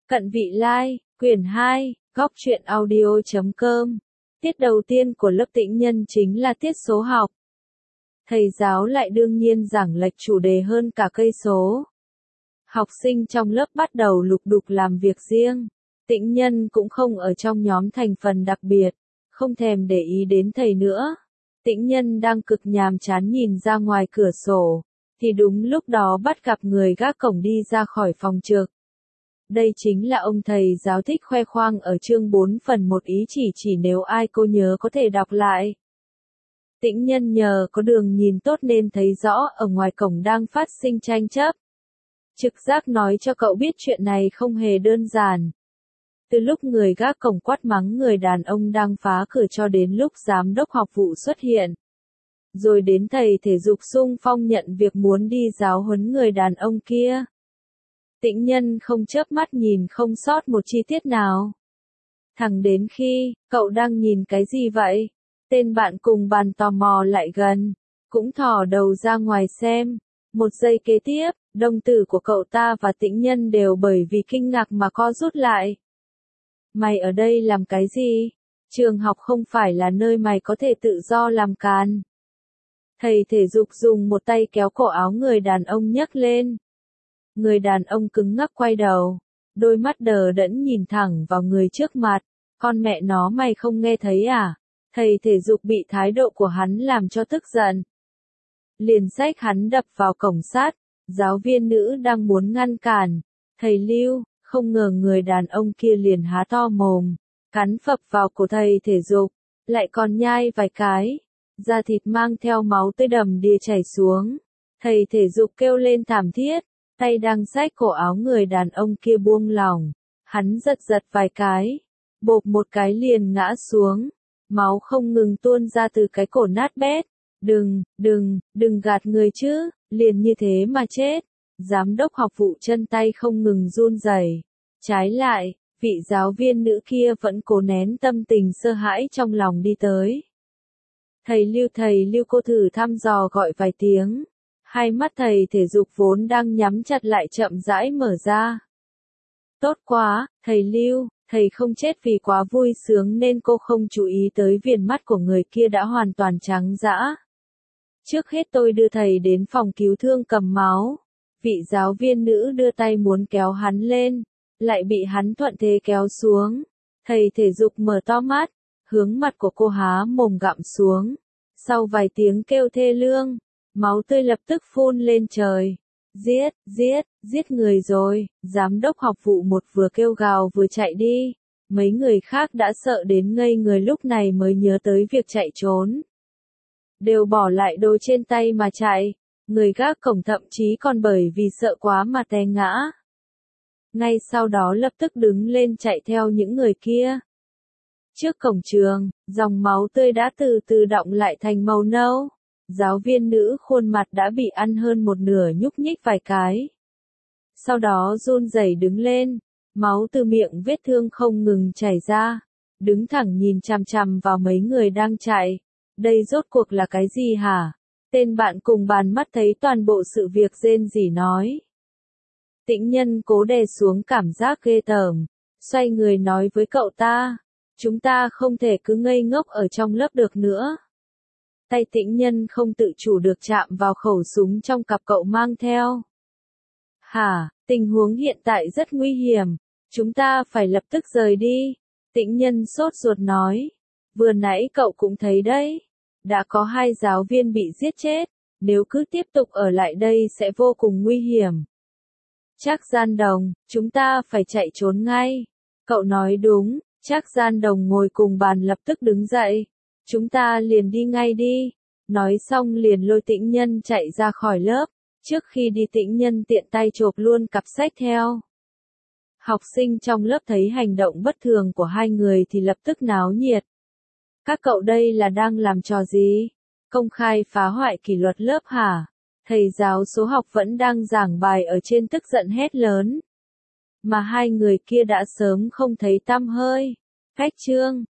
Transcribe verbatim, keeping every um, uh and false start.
Cận Vị Lai, quyển hai, góc truyện audio chấm com. Tiết đầu tiên của lớp Tĩnh Nhân chính là tiết số học. Thầy giáo lại đương nhiên giảng lệch chủ đề hơn cả cây số. Học sinh trong lớp bắt đầu lục đục làm việc riêng. Tĩnh Nhân cũng không ở trong nhóm thành phần đặc biệt, không thèm để ý đến thầy nữa. Tĩnh Nhân đang cực nhàm chán nhìn ra ngoài cửa sổ, thì đúng lúc đó bắt gặp người gác cổng đi ra khỏi phòng trực. Đây chính là ông thầy giáo thích khoe khoang ở chương bốn phần một ý chỉ chỉ nếu ai cô nhớ có thể đọc lại. Tĩnh Nhân nhờ có đường nhìn tốt nên thấy rõ ở ngoài cổng đang phát sinh tranh chấp. Trực giác nói cho cậu biết chuyện này không hề đơn giản. Từ lúc người gác cổng quát mắng người đàn ông đang phá cửa cho đến lúc giám đốc học vụ xuất hiện. Rồi đến thầy thể dục xung phong nhận việc muốn đi giáo huấn người đàn ông kia. Tĩnh Nhân không chớp mắt nhìn không sót một chi tiết nào. Thẳng đến khi, cậu đang nhìn cái gì vậy? Tên bạn cùng bàn tò mò lại gần, cũng thò đầu ra ngoài xem. Một giây kế tiếp, đồng tử của cậu ta và Tĩnh Nhân đều bởi vì kinh ngạc mà co rút lại. Mày ở đây làm cái gì? Trường học không phải là nơi mày có thể tự do làm càn. Thầy thể dục dùng một tay kéo cổ áo người đàn ông nhấc lên. Người đàn ông cứng ngắc quay đầu, đôi mắt đờ đẫn nhìn thẳng vào người trước mặt. Con mẹ nó mày không nghe thấy à? Thầy thể dục bị thái độ của hắn làm cho tức giận. Liền xách hắn đập vào cổng sắt. Giáo viên nữ đang muốn ngăn cản. Thầy Lưu, không ngờ người đàn ông kia liền há to mồm, cắn phập vào cổ thầy thể dục, lại còn nhai vài cái. Da thịt mang theo máu tươi đầm đìa chảy xuống. Thầy thể dục kêu lên thảm thiết. Tay đang xách cổ áo người đàn ông kia buông lỏng, hắn giật giật vài cái, bộp một cái liền ngã xuống, máu không ngừng tuôn ra từ cái cổ nát bét. Đừng, đừng, đừng gạt người chứ, liền như thế mà chết. Giám đốc học vụ chân tay không ngừng run rẩy. Trái lại, vị giáo viên nữ kia vẫn cố nén tâm tình sợ hãi trong lòng đi tới. Thầy Lưu, thầy Lưu, cô thử thăm dò gọi vài tiếng. Hai mắt thầy thể dục vốn đang nhắm chặt lại chậm rãi mở ra. Tốt quá, thầy Lưu, thầy không chết vì quá vui sướng nên cô không chú ý tới viền mắt của người kia đã hoàn toàn trắng dã. Trước hết tôi đưa thầy đến phòng cứu thương cầm máu. Vị giáo viên nữ đưa tay muốn kéo hắn lên, lại bị hắn thuận thế kéo xuống. Thầy thể dục mở to mắt, hướng mặt của cô há mồm gặm xuống. Sau vài tiếng kêu thê lương, máu tươi lập tức phun lên trời. Giết, giết, giết người rồi. Giám đốc học vụ một vừa kêu gào vừa chạy đi. Mấy người khác đã sợ đến ngây người lúc này mới nhớ tới việc chạy trốn. Đều bỏ lại đồ trên tay mà chạy. Người gác cổng thậm chí còn bởi vì sợ quá mà té ngã. Ngay sau đó lập tức đứng lên chạy theo những người kia. Trước cổng trường, dòng máu tươi đã từ từ đọng lại thành màu nâu. Giáo viên nữ khuôn mặt đã bị ăn hơn một nửa nhúc nhích vài cái. Sau đó run rẩy đứng lên, máu từ miệng vết thương không ngừng chảy ra. Đứng thẳng nhìn chằm chằm vào mấy người đang chạy. Đây rốt cuộc là cái gì hả? Tên bạn cùng bàn mắt thấy toàn bộ sự việc rên rỉ nói. Tĩnh Nhân cố đè xuống cảm giác ghê tởm, xoay người nói với cậu ta. Chúng ta không thể cứ ngây ngốc ở trong lớp được nữa. Tay Tĩnh Nhân không tự chủ được chạm vào khẩu súng trong cặp cậu mang theo. Hả, tình huống hiện tại rất nguy hiểm, chúng ta phải lập tức rời đi. Tĩnh Nhân sốt ruột nói. Vừa nãy cậu cũng thấy đấy, đã có hai giáo viên bị giết chết, nếu cứ tiếp tục ở lại đây sẽ vô cùng nguy hiểm. Trác Gian Đồng, chúng ta phải chạy trốn ngay. Cậu nói đúng, Trác Gian Đồng ngồi cùng bàn lập tức đứng dậy. Chúng ta liền đi ngay đi. Nói xong liền lôi Tĩnh Nhân chạy ra khỏi lớp. Trước khi đi Tĩnh Nhân tiện tay chộp luôn cặp sách theo. Học sinh trong lớp thấy hành động bất thường của hai người thì lập tức náo nhiệt. Các cậu đây là đang làm trò gì? Công khai phá hoại kỷ luật lớp hả? Thầy giáo số học vẫn đang giảng bài ở trên tức giận hét lớn. Mà hai người kia đã sớm không thấy tăm hơi. Cách chương